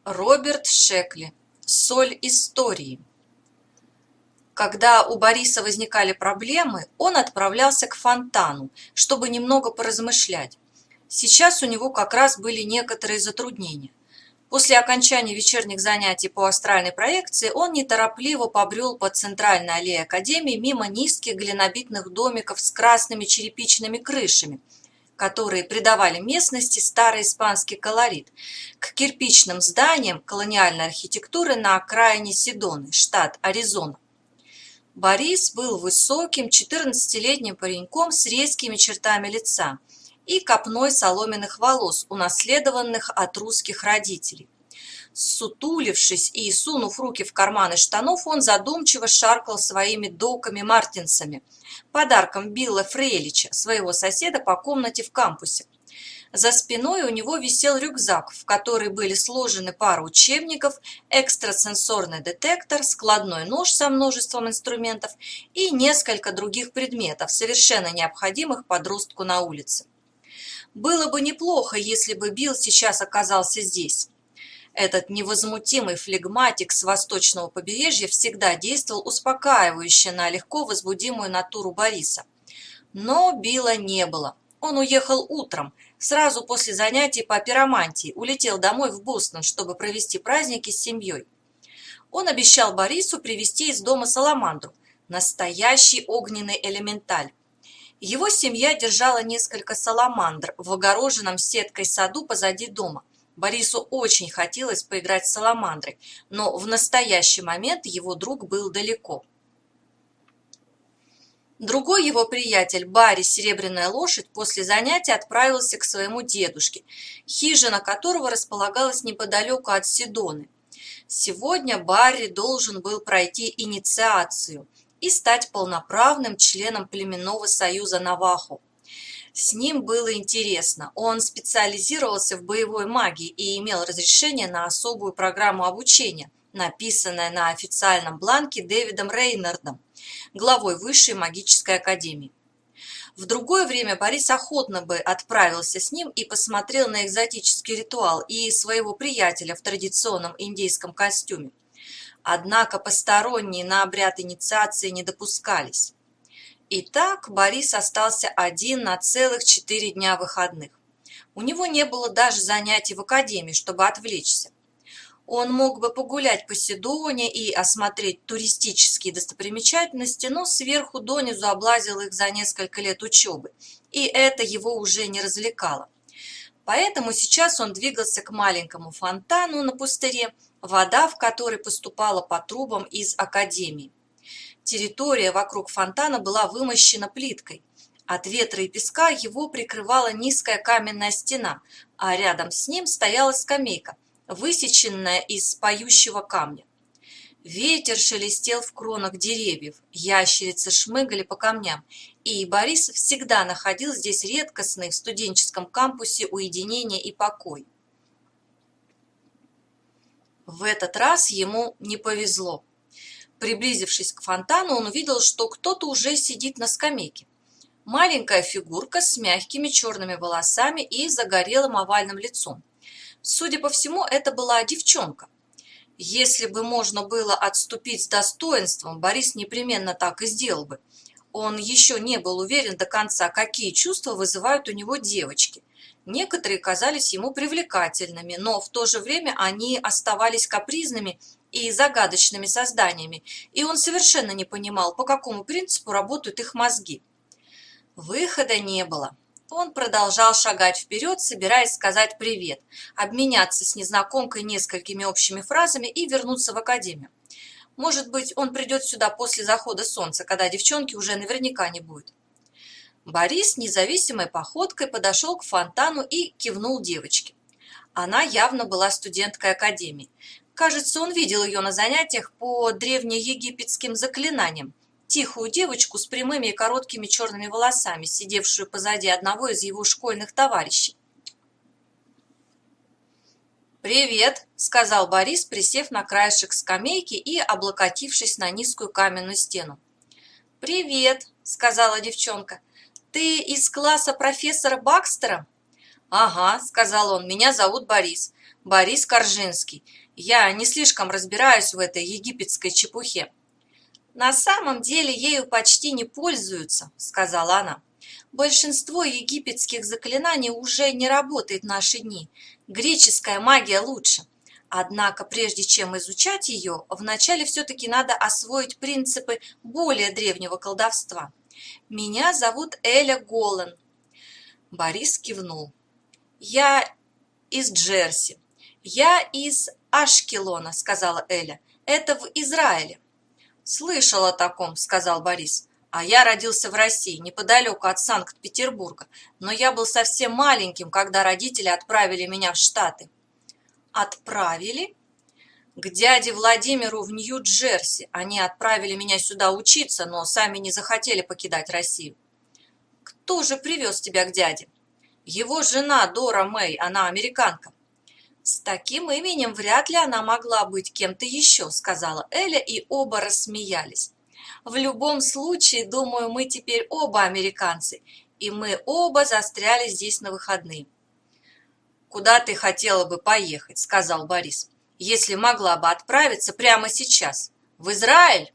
Роберт Шекли. Соль истории. Когда у Бориса возникали проблемы, он отправлялся к фонтану, чтобы немного поразмышлять. Сейчас у него как раз были некоторые затруднения. После окончания вечерних занятий по астральной проекции он неторопливо побрел по центральной аллее Академии мимо низких глинобитных домиков с красными черепичными крышами, которые придавали местности старый испанский колорит, к кирпичным зданиям колониальной архитектуры на окраине Седоны, штат Аризона. Борис был высоким 14-летним пареньком с резкими чертами лица и копной соломенных волос, унаследованных от русских родителей. Ссутулившись и сунув руки в карманы штанов, он задумчиво шаркал своими доками-мартинсами, подарком Билла Фрейлича, своего соседа по комнате в кампусе. За спиной у него висел рюкзак, в который были сложены пара учебников, экстрасенсорный детектор, складной нож со множеством инструментов и несколько других предметов, совершенно необходимых подростку на улице. Было бы неплохо, если бы Билл сейчас оказался здесь. Этот невозмутимый флегматик с восточного побережья всегда действовал успокаивающе на легко возбудимую натуру Бориса. Но Билла не было. Он уехал утром, сразу после занятий по пиромантии, улетел домой в Бостон, чтобы провести праздники с семьей. Он обещал Борису привезти из дома саламандру, настоящий огненный элементаль. Его семья держала несколько саламандр в огороженном сеткой саду позади дома. Борису очень хотелось поиграть с саламандрой, но в настоящий момент его друг был далеко. Другой его приятель, Барри Серебряная лошадь, после занятия отправился к своему дедушке, хижина которого располагалась неподалеку от Седоны. Сегодня Барри должен был пройти инициацию и стать полноправным членом племенного союза Навахо. С ним было интересно. Он специализировался в боевой магии и имел разрешение на особую программу обучения, написанное на официальном бланке Дэвидом Рейнардом, главой Высшей магической академии. В другое время Борис охотно бы отправился с ним и посмотрел на экзотический ритуал и своего приятеля в традиционном индейском костюме. Однако посторонние на обряд инициации не допускались. Итак, Борис остался один на целых 4 дня выходных. У него не было даже занятий в академии, чтобы отвлечься. Он мог бы погулять по Седоне и осмотреть туристические достопримечательности, но сверху донизу облазил их за несколько лет учебы, и это его уже не развлекало. Поэтому сейчас он двигался к маленькому фонтану на пустыре, вода в который поступала по трубам из академии. Территория вокруг фонтана была вымощена плиткой. От ветра и песка его прикрывала низкая каменная стена, а рядом с ним стояла скамейка, высеченная из поющего камня. Ветер шелестел в кронах деревьев, ящерицы шмыгали по камням, и Борис всегда находил здесь редкостный в студенческом кампусе уединение и покой. В этот раз ему не повезло. Приблизившись к фонтану, он увидел, что кто-то уже сидит на скамейке. Маленькая фигурка с мягкими черными волосами и загорелым овальным лицом. Судя по всему, это была девчонка. Если бы можно было отступить с достоинством, Борис непременно так и сделал бы. Он еще не был уверен до конца, какие чувства вызывают у него девочки. Некоторые казались ему привлекательными, но в то же время они оставались капризными и загадочными созданиями, и он совершенно не понимал, по какому принципу работают их мозги. Выхода не было. Он продолжал шагать вперед, собираясь сказать привет, обменяться с незнакомкой несколькими общими фразами и вернуться в академию. Может быть, он придет сюда после захода солнца, когда девчонки уже наверняка не будет. Борис независимой походкой подошел к фонтану и кивнул девочке. Она явно была студенткой академии. Кажется, он видел ее на занятиях по древнеегипетским заклинаниям. Тихую девочку с прямыми и короткими черными волосами, сидевшую позади одного из его школьных товарищей. «Привет», — сказал Борис, присев на краешек скамейки и облокотившись на низкую каменную стену. «Привет», — сказала девчонка. «Ты из класса профессора Бакстера?» «Ага», — сказал он, — «меня зовут Борис. Борис Коржинский. Я не слишком разбираюсь в этой египетской чепухе». «На самом деле ею почти не пользуются», — сказала она. «Большинство египетских заклинаний уже не работает в наши дни. Греческая магия лучше. Однако, прежде чем изучать ее, вначале все-таки надо освоить принципы более древнего колдовства. Меня зовут Эля Голлен». Борис кивнул. «Я из Джерси». «Я из Ашкелона», — сказала Эля. «Это в Израиле». «Слышал о таком», — сказал Борис. «А я родился в России, неподалеку от Санкт-Петербурга, но я был совсем маленьким, когда родители отправили меня в Штаты». «Отправили?» «К дяде Владимиру в Нью-Джерси. Они отправили меня сюда учиться, но сами не захотели покидать Россию». «Кто же привез тебя к дяде?» «Его жена Дора Мэй, она американка». «С таким именем вряд ли она могла быть кем-то еще», — сказала Эля, и оба рассмеялись. «В любом случае, думаю, мы теперь оба американцы, и мы оба застряли здесь на выходные». «Куда ты хотела бы поехать?» — сказал Борис. «Если могла бы отправиться прямо сейчас. В Израиль?»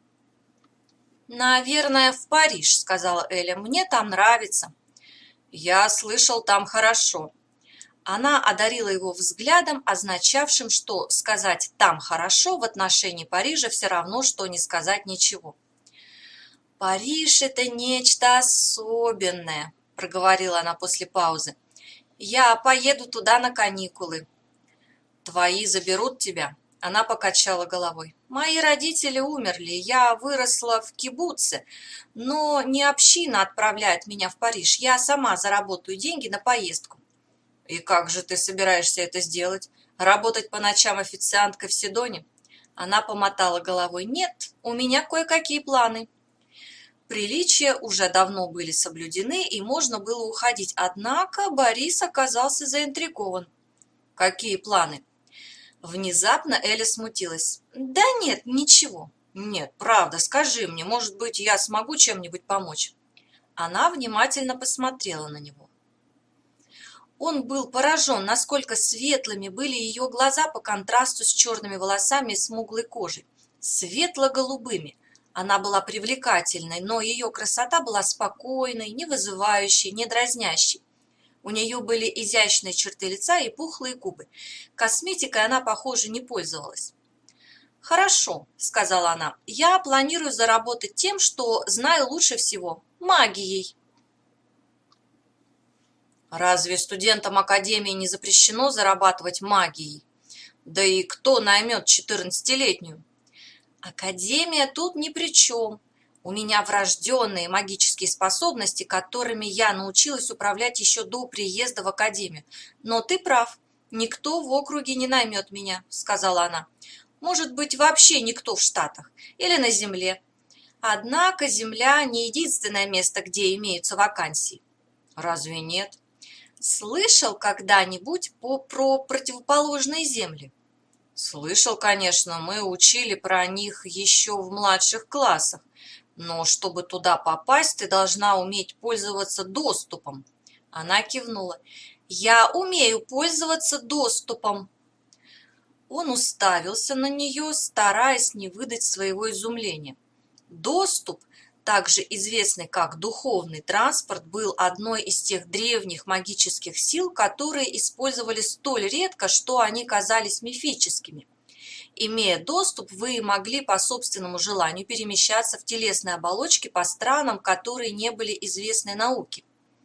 «Наверное, в Париж», — сказала Эля. «Мне там нравится». «Я слышал, там хорошо». Она одарила его взглядом, означавшим, что сказать «там хорошо» в отношении Парижа все равно, что не сказать ничего. «Париж – это нечто особенное», – проговорила она после паузы. «Я поеду туда на каникулы». «Твои заберут тебя?» Она покачала головой. «Мои родители умерли, я выросла в кибуце, но не община отправляет меня в Париж, я сама заработаю деньги на поездку». «И как же ты собираешься это сделать? Работать по ночам официанткой в Сидоне?» Она помотала головой. «Нет, у меня кое-какие планы». Приличия уже давно были соблюдены, и можно было уходить, однако Борис оказался заинтригован. «Какие планы?» Внезапно Эля смутилась. «Да нет, ничего». «Нет, правда, скажи мне, может быть, я смогу чем-нибудь помочь?» Она внимательно посмотрела на него. Он был поражен, насколько светлыми были ее глаза по контрасту с черными волосами и смуглой кожей. Светло-голубыми. Она была привлекательной, но ее красота была спокойной, не вызывающей, не дразнящей. У нее были изящные черты лица и пухлые губы. Косметикой она, похоже, не пользовалась. «Хорошо», — сказала она, — «я планирую заработать тем, что знаю лучше всего – магией». «Разве студентам академии не запрещено зарабатывать магией? Да и кто наймет 14-летнюю?» «Академия тут ни при чем. У меня врожденные магические способности, которыми я научилась управлять еще до приезда в академию. Но ты прав, никто в округе не наймет меня», — сказала она. «Может быть, вообще никто в Штатах или на Земле. Однако Земля не единственное место, где имеются вакансии». «Разве нет?» «Слышал когда-нибудь про противоположные земли?» «Слышал, конечно, мы учили про них еще в младших классах, но чтобы туда попасть, ты должна уметь пользоваться доступом». Она кивнула. «Я умею пользоваться доступом». Он уставился на нее, стараясь не выдать своего изумления. Доступ, также известный как духовный транспорт, был одной из тех древних магических сил, которые использовались столь редко, что они казались мифическими. Имея доступ, вы могли по собственному желанию перемещаться в телесной оболочке по странам, которые не были известны науке.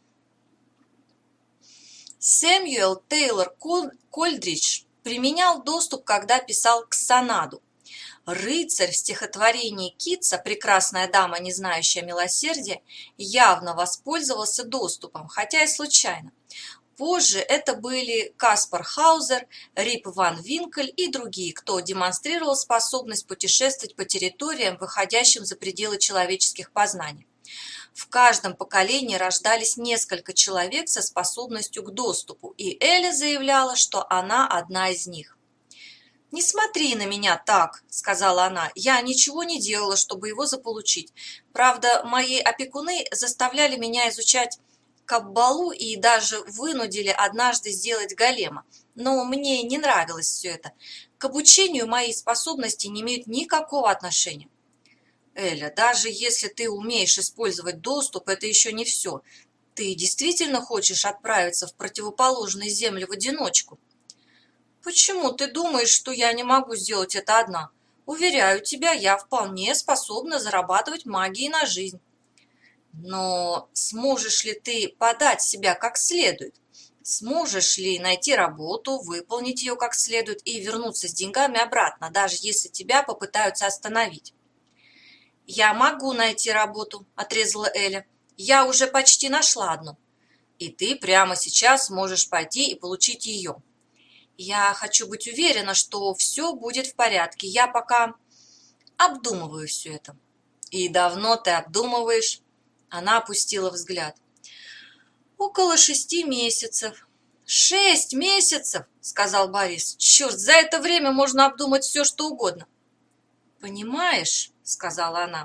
Сэмюэл Тейлор Кольдридж применял доступ, когда писал Ксанаду. Рыцарь в стихотворении Китса «Прекрасная дама, не знающая милосердия» явно воспользовался доступом, хотя и случайно. Позже это были Каспар Хаузер, Рип ван Винкель и другие, кто демонстрировал способность путешествовать по территориям, выходящим за пределы человеческих познаний. В каждом поколении рождались несколько человек со способностью к доступу, и Эля заявляла, что она одна из них. «Не смотри на меня так», — сказала она, — «я ничего не делала, чтобы его заполучить. Правда, мои опекуны заставляли меня изучать каббалу и даже вынудили однажды сделать голема. но мне не нравилось все это. К обучению мои способности не имеют никакого отношения. Эля, даже если ты умеешь использовать доступ, это еще не все. Ты действительно хочешь отправиться в противоположные земли в одиночку? Почему ты думаешь, что я не могу сделать это одна? Уверяю тебя, я вполне способна зарабатывать магией на жизнь. Но сможешь ли ты подать себя как следует? Сможешь ли найти работу, выполнить ее как следует и вернуться с деньгами обратно, даже если тебя попытаются остановить? «Я могу найти работу», – отрезала Эля. «Я уже почти нашла одну. И ты прямо сейчас можешь пойти и получить ее. Я хочу быть уверена, что все будет в порядке. Я пока обдумываю все это». «И давно ты обдумываешь?» Она опустила взгляд. «Около 6 месяцев». «6 месяцев!» – сказал Борис. «Черт, за это время можно обдумать все, что угодно». «Понимаешь», – сказала она,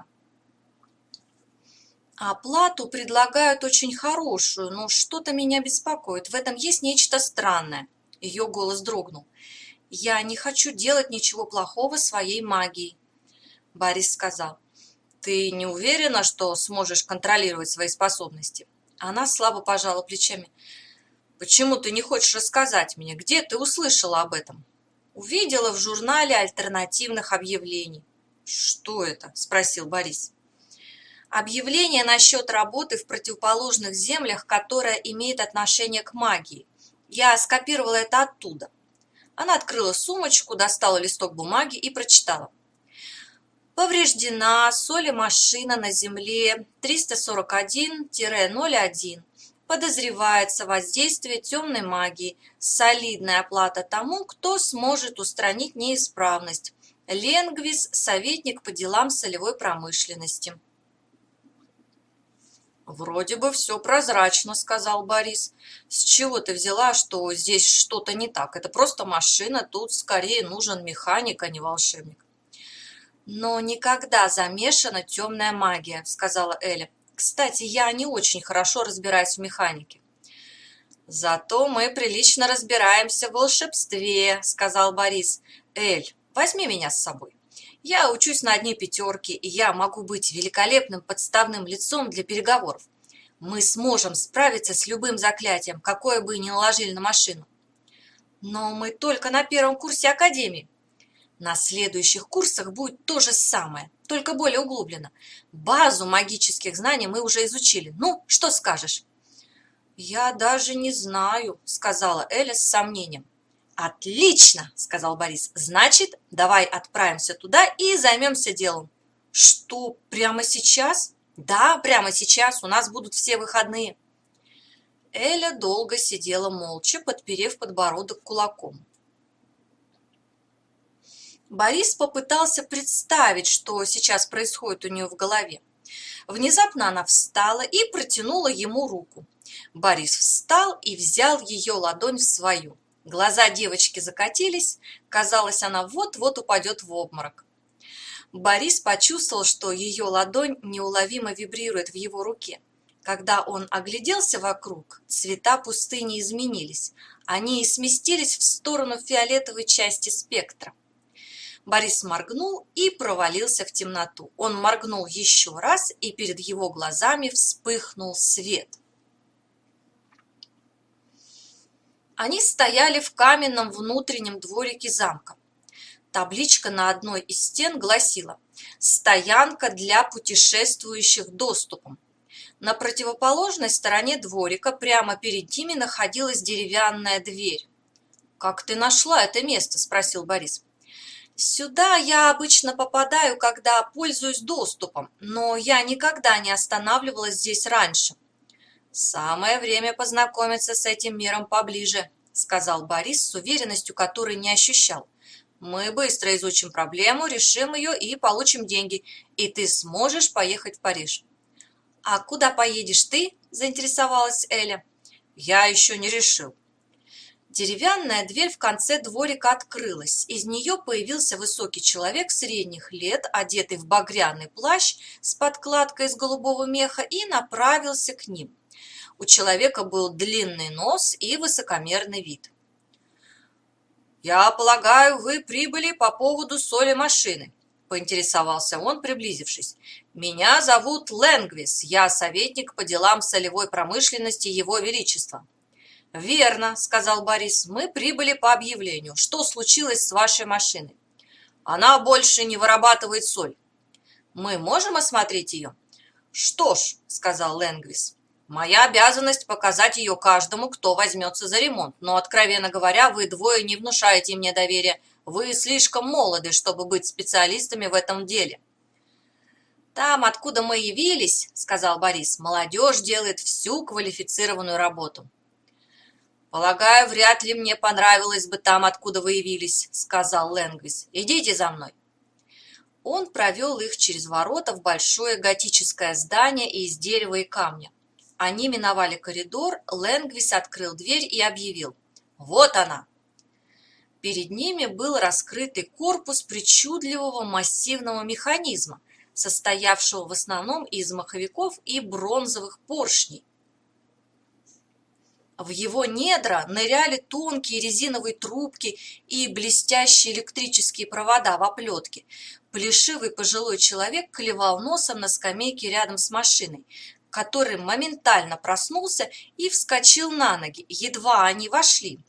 – «оплату предлагают очень хорошую, но что-то меня беспокоит. В этом есть нечто странное». Ее голос дрогнул. «Я не хочу делать ничего плохого своей магией», – Борис сказал. «Ты не уверена, что сможешь контролировать свои способности?» Она слабо пожала плечами. «Почему ты не хочешь рассказать мне, где ты услышала об этом?» «Увидела в журнале альтернативных объявлений». «Что это?» – спросил Борис. «Объявление насчет работы в противоположных землях, которая имеет отношение к магии. Я скопировала это оттуда». Она открыла сумочку, достала листок бумаги и прочитала. «Повреждена соль-машина на земле 341-01. Подозревается воздействие темной магии. Солидная оплата тому, кто сможет устранить неисправность. Ленгвис, советник по делам солевой промышленности». «Вроде бы все прозрачно», — сказал Борис. «С чего ты взяла, что здесь что-то не так? Это просто машина, тут скорее нужен механик, а не волшебник». «Но никогда замешана темная магия», — сказала Эля. «Кстати, я не очень хорошо разбираюсь в механике». «Зато мы прилично разбираемся в волшебстве», — сказал Борис. «Эль, возьми меня с собой. Я учусь на одни пятерки, и я могу быть великолепным подставным лицом для переговоров. Мы сможем справиться с любым заклятием, какое бы ни наложили на машину». «Но мы только на первом курсе академии». «На следующих курсах будет то же самое, только более углубленно. Базу магических знаний мы уже изучили. Ну, что скажешь?» «Я даже не знаю», — сказала Эля с сомнением. «Отлично», — сказал Борис. «Значит, давай отправимся туда и займемся делом». «Что, прямо сейчас?» «Да, прямо сейчас. У нас будут все выходные». Эля долго сидела молча, подперев подбородок кулаком. Борис попытался представить, что сейчас происходит у нее в голове. Внезапно она встала и протянула ему руку. Борис встал и взял ее ладонь в свою. Глаза девочки закатились, казалось, она вот-вот упадет в обморок. Борис почувствовал, что ее ладонь неуловимо вибрирует в его руке. Когда он огляделся вокруг, цвета пустыни изменились. Они сместились в сторону фиолетовой части спектра. Борис моргнул и провалился в темноту. Он моргнул еще раз, и перед его глазами вспыхнул свет. Они стояли в каменном внутреннем дворике замка. Табличка на одной из стен гласила «Стоянка для путешествующих доступом». На противоположной стороне дворика прямо перед ними находилась деревянная дверь. «Как ты нашла это место?» – спросил Борис. «Сюда я обычно попадаю, когда пользуюсь доступом, но я никогда не останавливалась здесь раньше». «Самое время познакомиться с этим миром поближе», – сказал Борис с уверенностью, которой не ощущал. «Мы быстро изучим проблему, решим ее и получим деньги, и ты сможешь поехать в Париж». «А куда поедешь ты?» – заинтересовалась Эля. «Я еще не решил». Деревянная дверь в конце дворика открылась. Из нее появился высокий человек средних лет, одетый в багряный плащ с подкладкой из голубого меха, и направился к ним. У человека был длинный нос и высокомерный вид. «Я полагаю, вы прибыли по поводу соли машины», – поинтересовался он, приблизившись. «Меня зовут Лэнгвис, я советник по делам солевой промышленности Его Величества». «Верно», – сказал Борис, – «мы прибыли по объявлению. Что случилось с вашей машиной?» «Она больше не вырабатывает соль». «Мы можем осмотреть ее?» «Что ж», – сказал Лэнгвис, – «моя обязанность показать ее каждому, кто возьмется за ремонт, но, откровенно говоря, вы двое не внушаете мне доверия. Вы слишком молоды, чтобы быть специалистами в этом деле». «Там, откуда мы явились, – сказал Борис, – молодежь делает всю квалифицированную работу». «Полагаю, вряд ли мне понравилось бы там, откуда вы явились», – сказал Лэнгвис. «Идите за мной». Он провел их через ворота в большое готическое здание из дерева и камня. Они миновали коридор, Лэнгвис открыл дверь и объявил: «Вот она!». Перед ними был раскрытый корпус причудливого массивного механизма, состоявшего в основном из маховиков и бронзовых поршней. В его недра ныряли тонкие резиновые трубки и блестящие электрические провода в оплетке. Плешивый пожилой человек клевал носом на скамейке рядом с машиной, который моментально проснулся и вскочил на ноги, едва они вошли.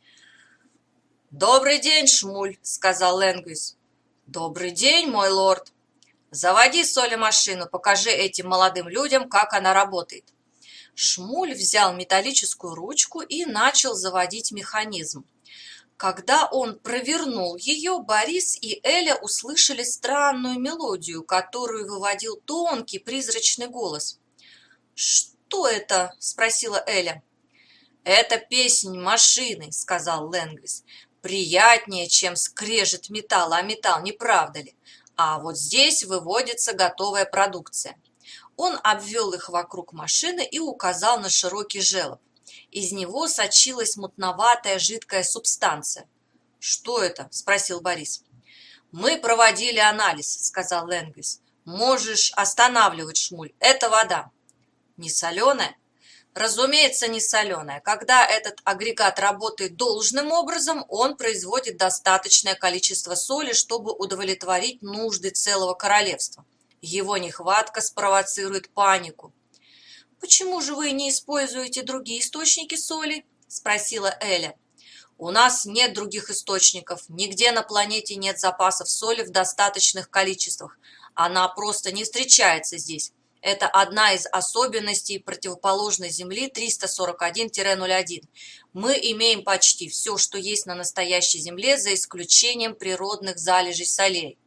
«Добрый день, Шмуль», — сказал Лэнгвис. «Добрый день, мой лорд. Заводи соль-машину, покажи этим молодым людям, как она работает». Шмуль взял металлическую ручку и начал заводить механизм. Когда он провернул ее, Борис и Эля услышали странную мелодию, которую выводил тонкий призрачный голос. «Что это?» – спросила Эля. «Это песнь машины», – сказал Лэнгвис. «Приятнее, чем скрежет металла, а металл, не правда ли? А вот здесь выводится готовая продукция». Он обвел их вокруг машины и указал на широкий желоб. Из него сочилась мутноватая жидкая субстанция. «Что это?» – спросил Борис. «Мы проводили анализ», – сказал Лэнгвис. «Можешь останавливать, Шмуль, это вода». «Не соленая?» «Разумеется, не соленая. Когда этот агрегат работает должным образом, он производит достаточное количество соли, чтобы удовлетворить нужды целого королевства. Его нехватка спровоцирует панику». «Почему же вы не используете другие источники соли?» – спросила Эля. «У нас нет других источников. Нигде на планете нет запасов соли в достаточных количествах. Она просто не встречается здесь. Это одна из особенностей противоположной Земли 341-01. Мы имеем почти все, что есть на настоящей Земле, за исключением природных залежей солей».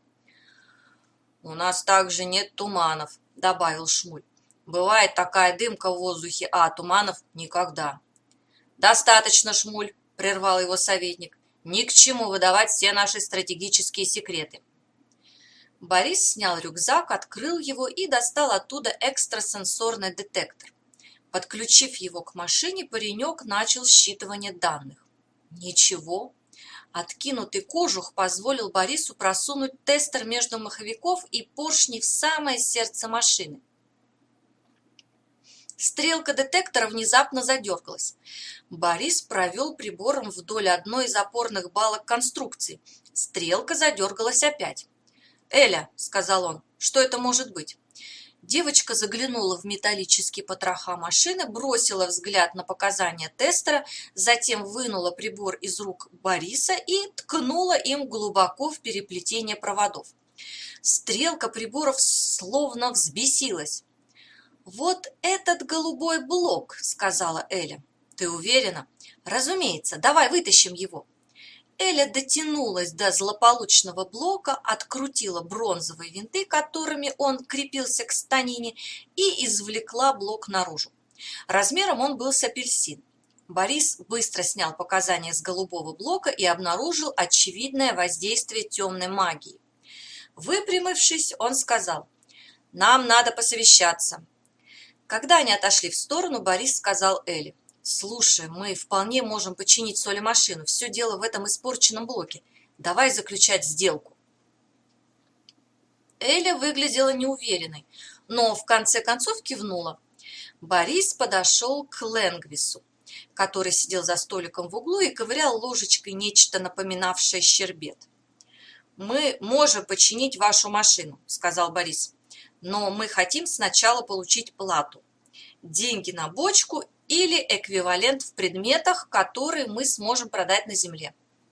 «У нас также нет туманов», – добавил Шмуль. «Бывает такая дымка в воздухе, а туманов никогда». «Достаточно, Шмуль», – прервал его советник. «Ни к чему выдавать все наши стратегические секреты». Борис снял рюкзак, открыл его и достал оттуда экстрасенсорный детектор. Подключив его к машине, паренек начал считывание данных. Ничего. Откинутый кожух позволил Борису просунуть тестер между маховиков и поршней в самое сердце машины. Стрелка детектора внезапно задергалась. Борис провел прибором вдоль одной из опорных балок конструкции. Стрелка задергалась опять. «Эля», — сказал он, — «что это может быть?» Девочка заглянула в металлические потроха машины, бросила взгляд на показания тестера, затем вынула прибор из рук Бориса и ткнула им глубоко в переплетение проводов. Стрелка приборов словно взбесилась. «Вот этот голубой блок», — сказала Эля. «Ты уверена?» «Разумеется, давай вытащим его». Эля дотянулась до злополучного блока, открутила бронзовые винты, которыми он крепился к станине, и извлекла блок наружу. Размером он был с апельсин. Борис быстро снял показания с голубого блока и обнаружил очевидное воздействие темной магии. Выпрямившись, он сказал: «Нам надо посовещаться». Когда они отошли в сторону, Борис сказал Эле: «Слушай, мы вполне можем починить соль-машину. Все дело в этом испорченном блоке. Давай заключать сделку». Эля выглядела неуверенной, но в конце концов кивнула. Борис подошел к Лэнгвису. который сидел за столиком в углу и ковырял ложечкой нечто напоминавшее щербет. «Мы можем починить вашу машину», – сказал Борис, – «но мы хотим сначала получить плату. Деньги на бочку или эквивалент в предметах, которые мы сможем продать на земле».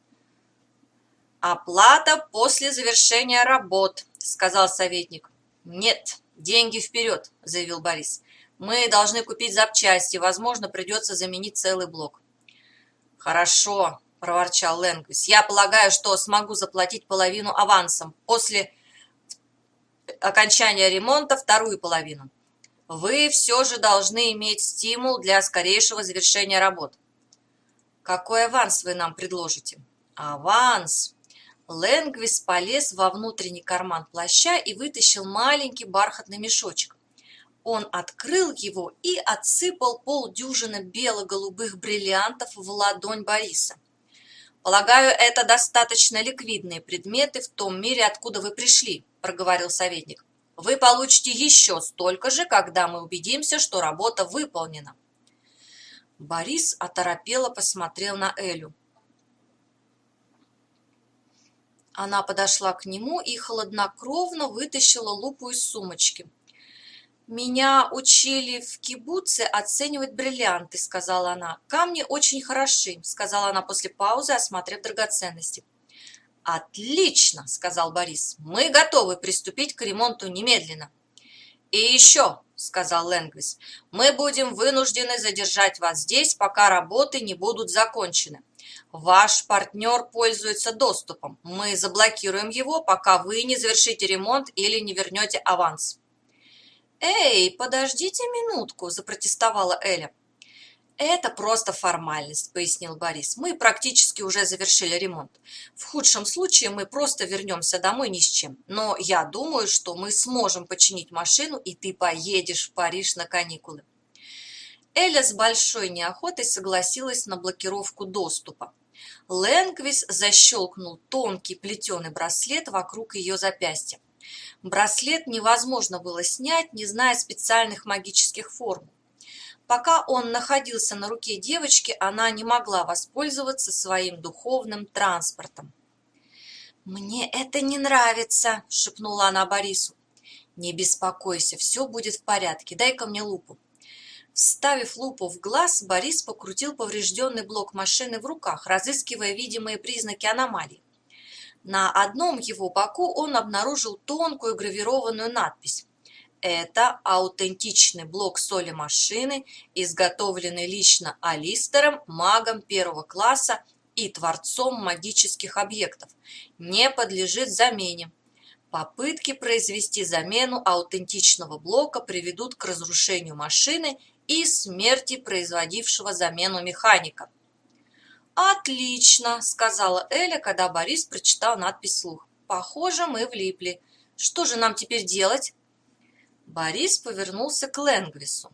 «Оплата после завершения работ», – сказал советник. «Нет, деньги вперед», – заявил Борис. «Мы должны купить запчасти, возможно, придется заменить целый блок». «Хорошо», – проворчал Лэнгвис. «Я полагаю, что смогу заплатить половину авансом, после окончания ремонта вторую половину. Вы все же должны иметь стимул для скорейшего завершения работ». «Какой аванс вы нам предложите?» «Аванс!» Лэнгвис полез во внутренний карман плаща и вытащил маленький бархатный мешочек. Он открыл его и отсыпал полдюжины бело-голубых бриллиантов в ладонь Бориса. «Полагаю, это достаточно ликвидные предметы в том мире, откуда вы пришли», – проговорил советник. «Вы получите еще столько же, когда мы убедимся, что работа выполнена». Борис оторопело посмотрел на Элю. Она подошла к нему и хладнокровно вытащила лупу из сумочки. «Меня учили в кибуце оценивать бриллианты», — сказала она. «Камни очень хороши», — сказала она после паузы, осмотрев драгоценности. «Отлично», — сказал Борис. «Мы готовы приступить к ремонту немедленно». «И еще», — сказал Лэнгвис, — «мы будем вынуждены задержать вас здесь, пока работы не будут закончены. Ваш партнер пользуется доступом. Мы заблокируем его, пока вы не завершите ремонт или не вернете аванс». «Эй, подождите минутку», – запротестовала Эля. «Это просто формальность», – пояснил Борис. «Мы практически уже завершили ремонт. В худшем случае мы просто вернемся домой ни с чем. Но я думаю, что мы сможем починить машину, и ты поедешь в Париж на каникулы». Эля с большой неохотой согласилась на блокировку доступа. Лэнгвис защелкнул тонкий плетеный браслет вокруг ее запястья. Браслет невозможно было снять, не зная специальных магических формул. Пока он находился на руке девочки, она не могла воспользоваться своим духовным транспортом. «Мне это не нравится», – шепнула она Борису. «Не беспокойся, все будет в порядке, дай-ка мне лупу». Вставив лупу в глаз, Борис покрутил поврежденный блок машины в руках, разыскивая видимые признаки аномалий. На одном его боку он обнаружил тонкую гравированную надпись. Это аутентичный блок соли машины, изготовленный лично Алистером, магом первого класса и творцом магических объектов. Не подлежит замене. Попытки произвести замену аутентичного блока приведут к разрушению машины и смерти производившего замену механика. «Отлично», – сказала Эля, когда Борис прочитал надпись вслух. «Похоже, мы влипли. Что же нам теперь делать?» Борис повернулся к Лэнгвису.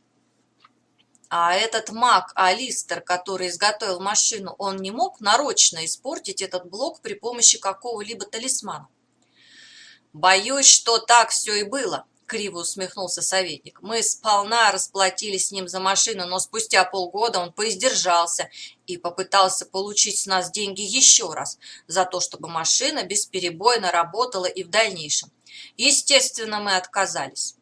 «А этот маг Алистер, который изготовил машину, он не мог нарочно испортить этот блок при помощи какого-либо талисмана?» «Боюсь, что так все и было», – криво усмехнулся советник. «Мы сполна расплатились с ним за машину, но спустя полгода он поиздержался и попытался получить с нас деньги еще раз за то, чтобы машина бесперебойно работала и в дальнейшем. Естественно, мы отказались».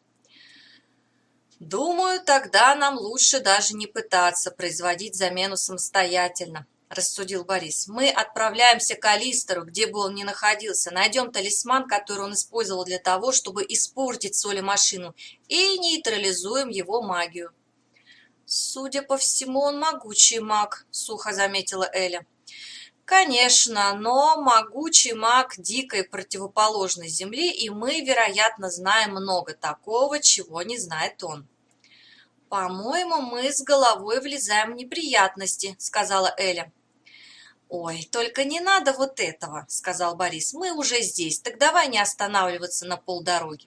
«Думаю, тогда нам лучше даже не пытаться производить замену самостоятельно», – рассудил Борис. «Мы отправляемся к Алистеру, где бы он ни находился, найдем талисман, который он использовал для того, чтобы испортить соли машину, и нейтрализуем его магию». «Судя по всему, он могучий маг», – сухо заметила Эля. «Конечно, но могучий маг дикой противоположной земли, и мы, вероятно, знаем много такого, чего не знает он». «По-моему, мы с головой влезаем в неприятности», – сказала Эля. «Ой, только не надо вот этого», – сказал Борис. «Мы уже здесь, так давай не останавливаться на полдороги».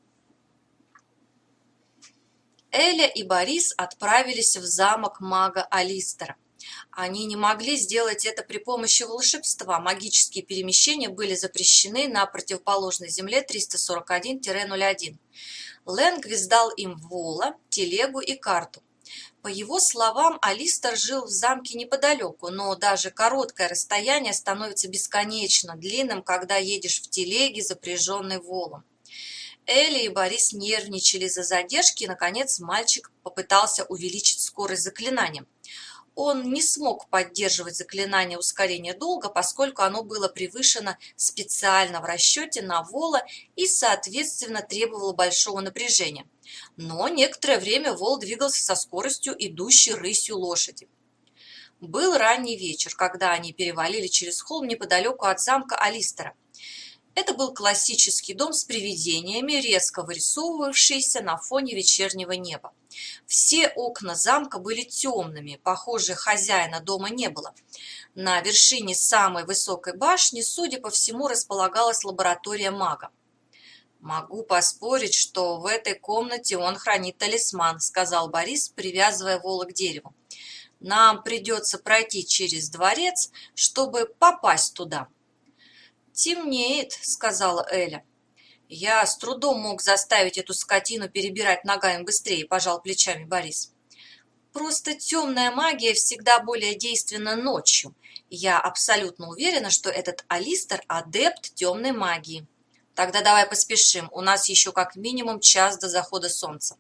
Эля и Борис отправились в замок мага Алистера. Они не могли сделать это при помощи волшебства. Магические перемещения были запрещены на противоположной земле 341-01. Лэнгвис дал им вола, телегу и карту. По его словам, Алистер жил в замке неподалеку, но даже короткое расстояние становится бесконечно длинным, когда едешь в телеге, запряженной волом. Элли и Борис нервничали из-за задержки, и, наконец, мальчик попытался увеличить скорость заклинанием. Он не смог поддерживать заклинание ускорения долго, поскольку оно было превышено специально в расчете на вола и, соответственно, требовало большого напряжения. Но некоторое время вол двигался со скоростью, идущей рысью лошади. Был ранний вечер, когда они перевалили через холм неподалеку от замка Алистера. Это был классический дом с привидениями, резко вырисовывавшийся на фоне вечернего неба. Все окна замка были темными, похоже, хозяина дома не было. На вершине самой высокой башни, судя по всему, располагалась лаборатория мага. «Могу поспорить, что в этой комнате он хранит талисман», — сказал Борис, привязывая вола к дереву. «Нам придется пройти через дворец, чтобы попасть туда». «Темнеет», — сказала Эля. «Я с трудом мог заставить эту скотину перебирать ногами быстрее», — пожал плечами Борис. «Просто темная магия всегда более действенна ночью. Я абсолютно уверена, что этот Алистер – адепт темной магии. Тогда давай поспешим, у нас еще как минимум час до захода солнца».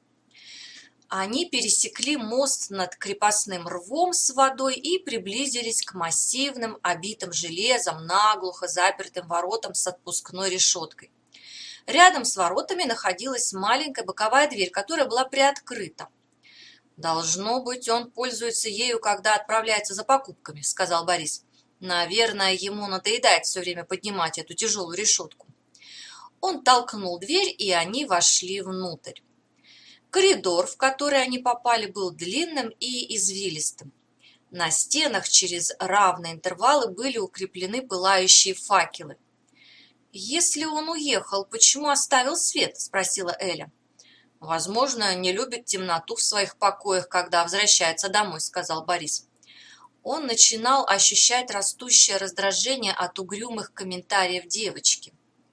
Они пересекли мост над крепостным рвом с водой и приблизились к массивным, обитым железом, наглухо запертым воротам с отпускной решеткой. Рядом с воротами находилась маленькая боковая дверь, которая была приоткрыта. «Должно быть, он пользуется ею, когда отправляется за покупками», — сказал Борис. «Наверное, ему надоедает все время поднимать эту тяжелую решетку». Он толкнул дверь, и они вошли внутрь. Коридор, в который они попали, был длинным и извилистым. На стенах через равные интервалы были укреплены пылающие факелы. «Если он уехал, почему оставил свет?» – спросила Эля. «Возможно, не любит темноту в своих покоях, когда возвращается домой», – сказал Борис. Он начинал ощущать растущее раздражение от угрюмых комментариев девочки.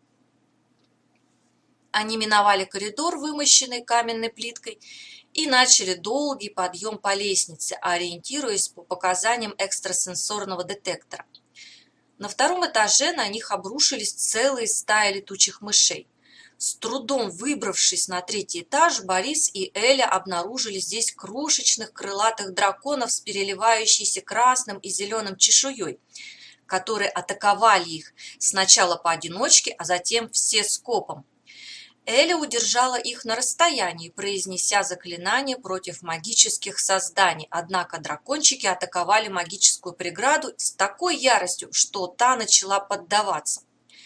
Они миновали коридор, вымощенный каменной плиткой, и начали долгий подъем по лестнице, ориентируясь по показаниям экстрасенсорного детектора. На втором этаже на них обрушились целые стаи летучих мышей. С трудом выбравшись на третий этаж, Борис и Эля обнаружили здесь крошечных крылатых драконов с переливающейся красным и зеленым чешуей, которые атаковали их сначала поодиночке, а затем все скопом. Эля удержала их на расстоянии, произнеся заклинание против магических созданий, однако дракончики атаковали магическую преграду с такой яростью, что та начала поддаваться.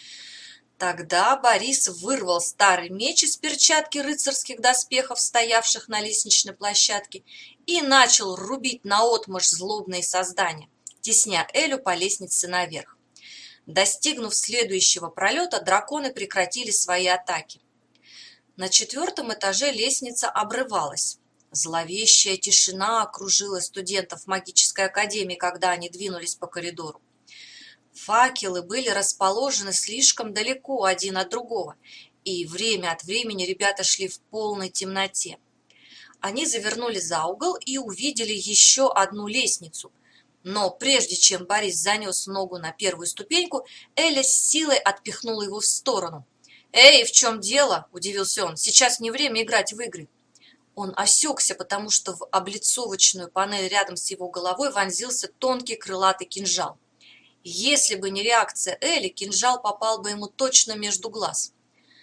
Тогда Борис вырвал старый меч из перчатки рыцарских доспехов, стоявших на лестничной площадке, и начал рубить наотмашь злобные создания, тесня Элю по лестнице наверх. Достигнув следующего пролета, драконы прекратили свои атаки. На четвертом этаже лестница обрывалась. Зловещая тишина окружила студентов магической академии, когда они двинулись по коридору. Факелы были расположены слишком далеко один от другого, и время от времени ребята шли в полной темноте. Они завернули за угол и увидели еще одну лестницу. Но прежде чем Борис занес ногу на первую ступеньку, Эля с силой отпихнула его в сторону. «Эй, в чем дело?» – удивился он. «Сейчас не время играть в игры». Он осекся, потому что в облицовочную панель рядом с его головой вонзился тонкий крылатый кинжал. Если бы не реакция Эли, кинжал попал бы ему точно между глаз.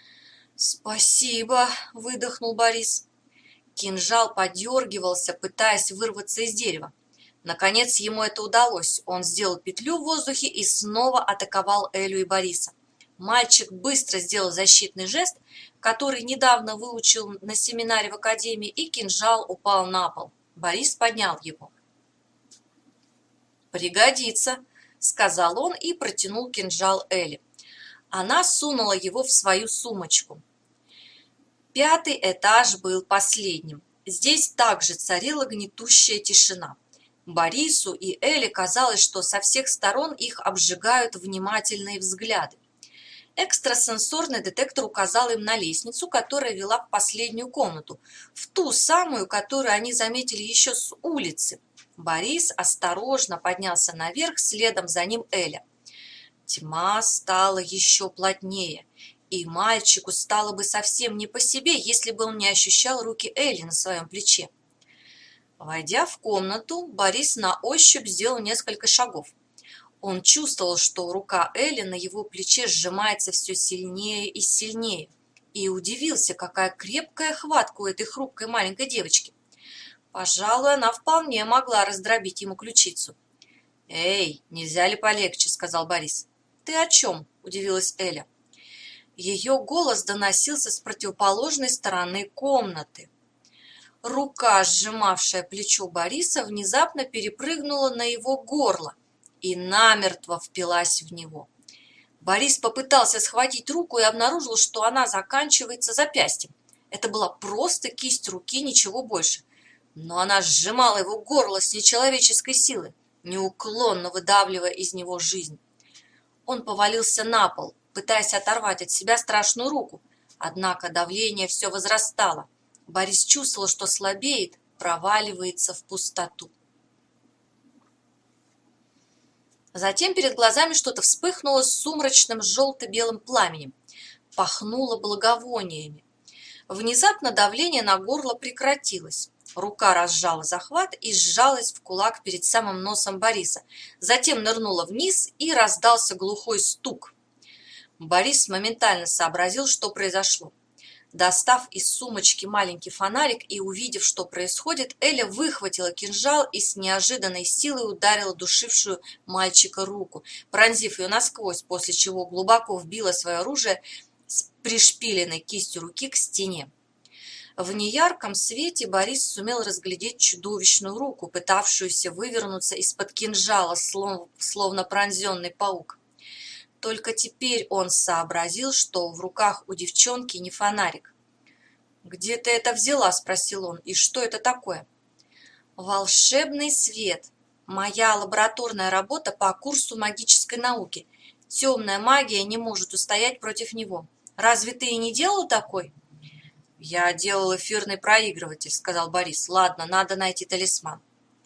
«Спасибо», – выдохнул Борис. Кинжал подергивался, пытаясь вырваться из дерева. Наконец ему это удалось. Он сделал петлю в воздухе и снова атаковал Элю и Бориса. Мальчик быстро сделал защитный жест, который недавно выучил на семинаре в академии, и кинжал упал на пол. Борис поднял его. «Пригодится», — сказал он и протянул кинжал Эле. Она сунула его в свою сумочку. Пятый этаж был последним. Здесь также царила гнетущая тишина. Борису и Эле казалось, что со всех сторон их обжигают внимательные взгляды. Экстрасенсорный детектор указал им на лестницу, которая вела в последнюю комнату, в ту самую, которую они заметили еще с улицы. Борис осторожно поднялся наверх, следом за ним Эля. Тьма стала еще плотнее, и мальчику стало бы совсем не по себе, если бы он не ощущал руки Эли на своем плече. Войдя в комнату, Борис на ощупь сделал несколько шагов. Он чувствовал, что рука Эли на его плече сжимается все сильнее и сильнее, и удивился, какая крепкая хватка у этой хрупкой маленькой девочки. Пожалуй, она вполне могла раздробить ему ключицу. «Эй, нельзя ли полегче?» – сказал Борис. «Ты о чем?» – удивилась Эля. Ее голос доносился с противоположной стороны комнаты. Рука, сжимавшая плечо Бориса, внезапно перепрыгнула на его горло и намертво впилась в него. Борис попытался схватить руку и обнаружил, что она заканчивается запястьем. Это была просто кисть руки, ничего больше. Но она сжимала его горло с нечеловеческой силой, неуклонно выдавливая из него жизнь. Он повалился на пол, пытаясь оторвать от себя страшную руку, однако давление все возрастало. Борис чувствовал, что слабеет, проваливается в пустоту. Затем перед глазами что-то вспыхнуло с сумрачным желто-белым пламенем, пахнуло благовониями. Внезапно давление на горло прекратилось. Рука разжала захват и сжалась в кулак перед самым носом Бориса, затем нырнула вниз и раздался глухой стук. Борис моментально сообразил, что произошло. Достав из сумочки маленький фонарик и увидев, что происходит, Эля выхватила кинжал и с неожиданной силой ударила душившую мальчика руку, пронзив ее насквозь, после чего глубоко вбила свое оружие с пришпиленной кистью руки к стене. В неярком свете Борис сумел разглядеть чудовищную руку, пытавшуюся вывернуться из-под кинжала, словно пронзенный паук. Только теперь он сообразил, что в руках у девчонки не фонарик. «Где ты это взяла?» – спросил он. «И что это такое?» «Волшебный свет. Моя лабораторная работа по курсу магической науки. Темная магия не может устоять против него. Разве ты и не делал такой?» «Я делал эфирный проигрыватель», – сказал Борис. «Ладно, надо найти талисман».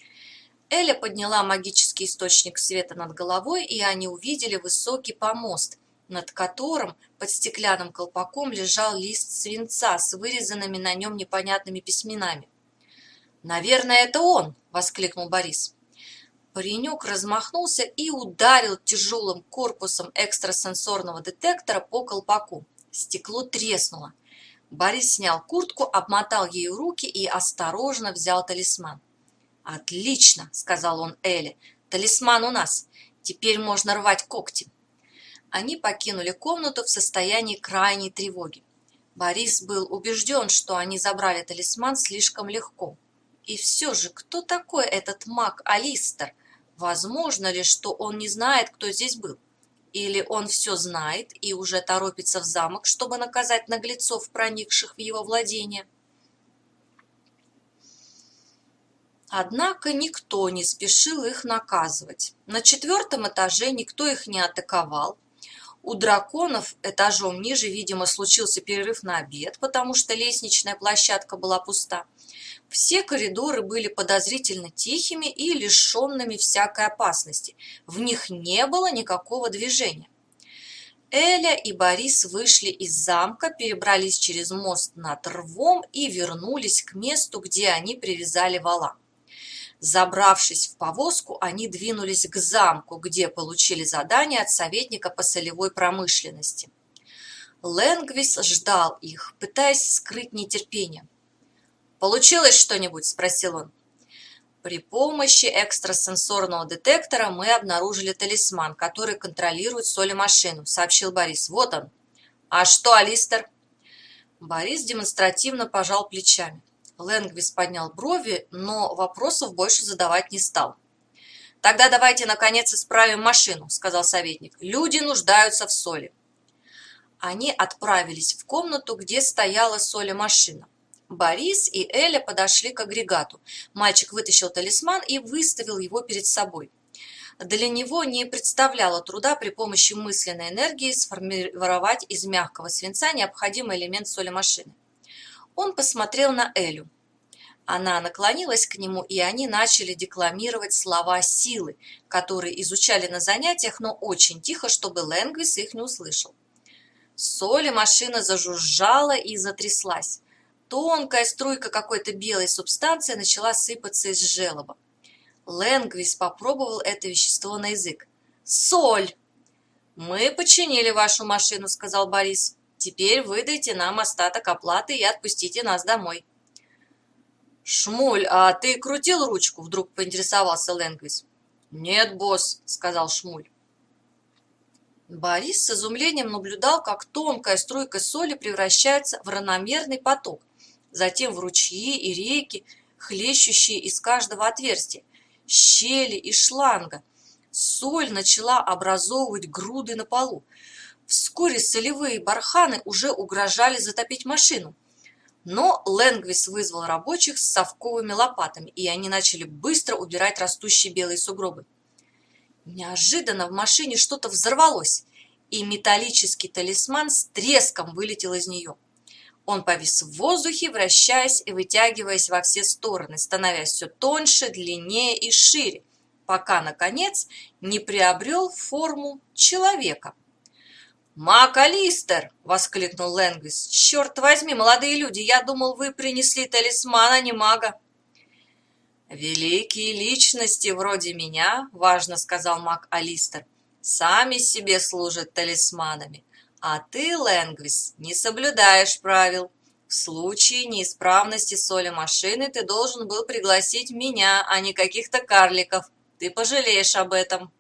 Эля подняла магический источник света над головой, и они увидели высокий помост, над которым под стеклянным колпаком лежал лист свинца с вырезанными на нем непонятными письменами. «Наверное, это он!» – воскликнул Борис. Паренек размахнулся и ударил тяжелым корпусом экстрасенсорного детектора по колпаку. Стекло треснуло. Борис снял куртку, обмотал ею руки и осторожно взял талисман. «Отлично!» – сказал он Эле. «Талисман у нас. Теперь можно рвать когти». Они покинули комнату в состоянии крайней тревоги. Борис был убежден, что они забрали талисман слишком легко. И все же, кто такой этот маг Алистер? Возможно ли, что он не знает, кто здесь был? Или он все знает и уже торопится в замок, чтобы наказать наглецов, проникших в его владение? Однако никто не спешил их наказывать. На 4-м этаже никто их не атаковал. У драконов этажом ниже, видимо, случился перерыв на обед, потому что лестничная площадка была пуста. Все коридоры были подозрительно тихими и лишенными всякой опасности. В них не было никакого движения. Эля и Борис вышли из замка, перебрались через мост над рвом и вернулись к месту, где они привязали вола. Забравшись в повозку, они двинулись к замку, где получили задание от советника по солевой промышленности. Лэнгвис ждал их, пытаясь скрыть нетерпение. «Получилось что-нибудь?» – спросил он. «При помощи экстрасенсорного детектора мы обнаружили талисман, который контролирует солемашину», – сообщил Борис. «Вот он». «А что, Алистер?» Борис демонстративно пожал плечами. Лэнгвис поднял брови, но вопросов больше задавать не стал. «Тогда давайте, наконец, исправим машину», – сказал советник. «Люди нуждаются в соли». Они отправились в комнату, где стояла солемашина. Борис и Эля подошли к агрегату. Мальчик вытащил талисман и выставил его перед собой. Для него не представляло труда при помощи мысленной энергии сформировать из мягкого свинца необходимый элемент соли машины. Он посмотрел на Элю. Она наклонилась к нему, и они начали декламировать слова силы, которые изучали на занятиях, но очень тихо, чтобы Лэнгвис их не услышал. Соль машина зажужжала и затряслась. Тонкая струйка какой-то белой субстанции начала сыпаться из желоба. Лэнгвис попробовал это вещество на язык. «Соль!» «Мы починили вашу машину», — сказал Борис. «Теперь выдайте нам остаток оплаты и отпустите нас домой». «Шмуль, а ты крутил ручку?» — вдруг поинтересовался Лэнгвис. «Нет, босс», — сказал Шмуль. Борис с изумлением наблюдал, как тонкая струйка соли превращается в равномерный поток, затем в ручьи и реки, хлещущие из каждого отверстия, щели и шланга. Соль начала образовывать груды на полу. Вскоре солевые барханы уже угрожали затопить машину. Но Лэнгвис вызвал рабочих с совковыми лопатами, и они начали быстро убирать растущие белые сугробы. Неожиданно в машине что-то взорвалось, и металлический талисман с треском вылетел из нее. Он повис в воздухе, вращаясь и вытягиваясь во все стороны, становясь все тоньше, длиннее и шире, пока, наконец, не приобрел форму человека. «МакАлистер!» — воскликнул Лэнгвис. «Черт возьми, молодые люди, я думал, вы принесли талисман, а не мага». «Великие личности вроде меня, — важно сказал МакАлистер, — сами себе служат талисманами, а ты, Лэнгвис, не соблюдаешь правил. В случае неисправности соли машины ты должен был пригласить меня, а не каких-то карликов. Ты пожалеешь об этом».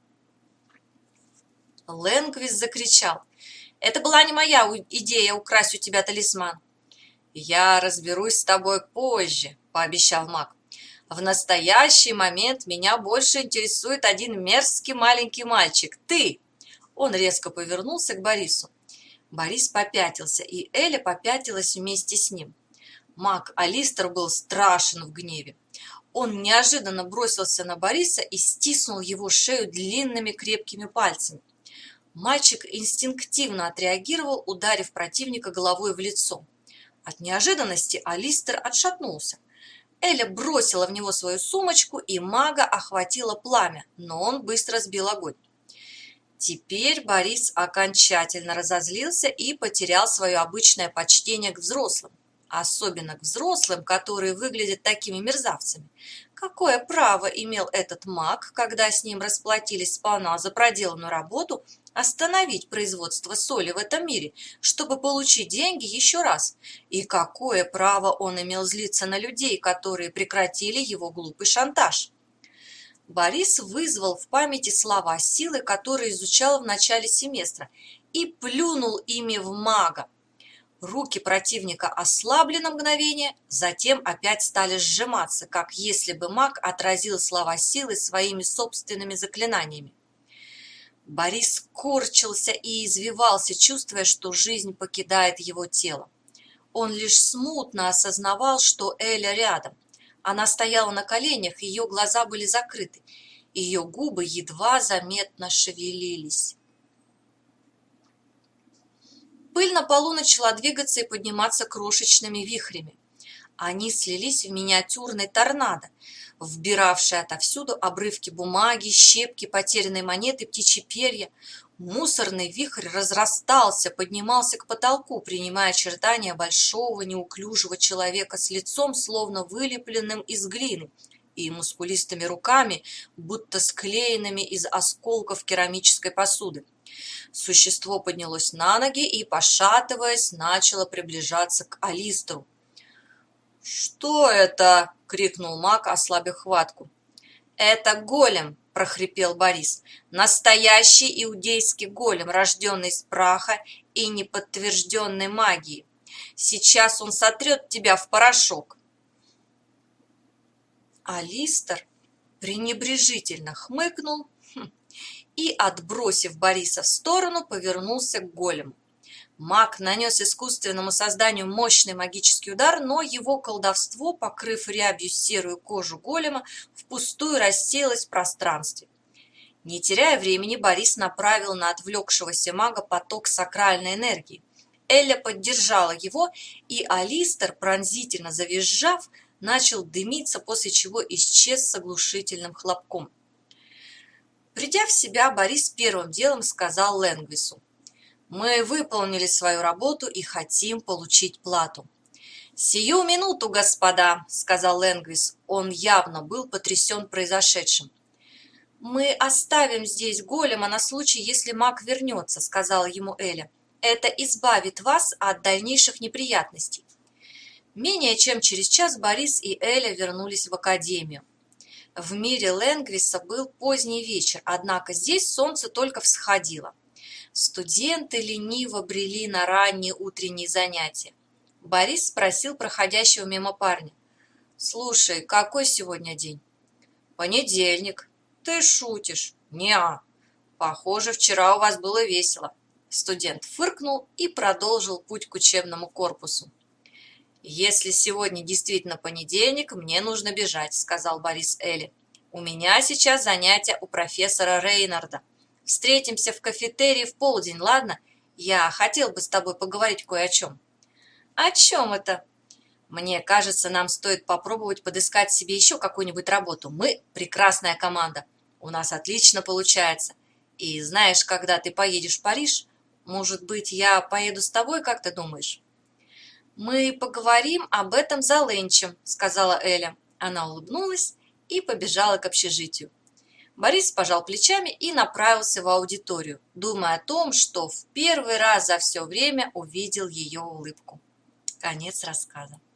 Лэнгвис закричал. «Это была не моя идея украсть у тебя талисман». «Я разберусь с тобой позже», — пообещал маг. «В настоящий момент меня больше интересует один мерзкий маленький мальчик. Ты!» Он резко повернулся к Борису. Борис попятился, и Эля попятилась вместе с ним. МакАлистер был страшен в гневе. Он неожиданно бросился на Бориса и стиснул его шею длинными крепкими пальцами. Мальчик инстинктивно отреагировал, ударив противника головой в лицо. От неожиданности Алистер отшатнулся. Эля бросила в него свою сумочку, и мага охватило пламя, но он быстро сбил огонь. Теперь Борис окончательно разозлился и потерял свое обычное почтение к взрослым, особенно к взрослым, которые выглядят такими мерзавцами. Какое право имел этот маг, когда с ним расплатились сполна за проделанную работу, остановить производство соли в этом мире, чтобы получить деньги еще раз? И какое право он имел злиться на людей, которые прекратили его глупый шантаж? Борис вызвал в памяти слова силы, которые изучал в начале семестра, и плюнул ими в мага. Руки противника ослабли на мгновение, затем опять стали сжиматься, как если бы маг отразил слова силы своими собственными заклинаниями. Борис корчился и извивался, чувствуя, что жизнь покидает его тело. Он лишь смутно осознавал, что Эля рядом. Она стояла на коленях, ее глаза были закрыты, ее губы едва заметно шевелились. Пыль на полу начала двигаться и подниматься крошечными вихрями. Они слились в миниатюрный торнадо, вбиравший отовсюду обрывки бумаги, щепки, потерянные монеты, птичьи перья. Мусорный вихрь разрастался, поднимался к потолку, принимая очертания большого неуклюжего человека с лицом, словно вылепленным из глины, и мускулистыми руками, будто склеенными из осколков керамической посуды. Существо поднялось на ноги и, пошатываясь, начало приближаться к Алистеру. «Что это?» — крикнул маг, ослабив хватку. «Это голем!» — прохрипел Борис. «Настоящий иудейский голем, рожденный из праха и неподтвержденной магии. Сейчас он сотрет тебя в порошок». Алистер пренебрежительно хмыкнул и, отбросив Бориса в сторону, повернулся к голему. Маг нанес искусственному созданию мощный магический удар, но его колдовство, покрыв рябью серую кожу голема, впустую рассеялось в пространстве. Не теряя времени, Борис направил на отвлекшегося мага поток сакральной энергии. Эля поддержала его, и Алистер, пронзительно завизжав, начал дымиться, после чего исчез с оглушительным хлопком. Придя в себя, Борис первым делом сказал Лэнгвису: «Мы выполнили свою работу и хотим получить плату». «Сию минуту, господа», — сказал Лэнгвис. Он явно был потрясен произошедшим. «Мы оставим здесь голема на случай, если маг вернется», — сказала ему Эля. «Это избавит вас от дальнейших неприятностей». Менее чем через час Борис и Эля вернулись в академию. В мире Лэнгвиса был поздний вечер, однако здесь солнце только всходило. Студенты лениво брели на ранние утренние занятия. Борис спросил проходящего мимо парня: «Слушай, какой сегодня день?» «Понедельник». «Ты шутишь?» «Неа». «Похоже, вчера у вас было весело». Студент фыркнул и продолжил путь к учебному корпусу. «Если сегодня действительно понедельник, мне нужно бежать», — сказал Борис Элли. «У меня сейчас занятия у профессора Рейнарда. Встретимся в кафетерии в полдень, ладно? Я хотел бы с тобой поговорить кое о чем». «О чем это?» «Мне кажется, нам стоит попробовать подыскать себе еще какую-нибудь работу. Мы прекрасная команда. У нас отлично получается. И знаешь, когда ты поедешь в Париж, может быть, я поеду с тобой, как ты думаешь?» «Мы поговорим об этом за ленчем», — сказала Эля. Она улыбнулась и побежала к общежитию. Борис пожал плечами и направился в аудиторию, думая о том, что в первый раз за все время увидел ее улыбку. Конец рассказа.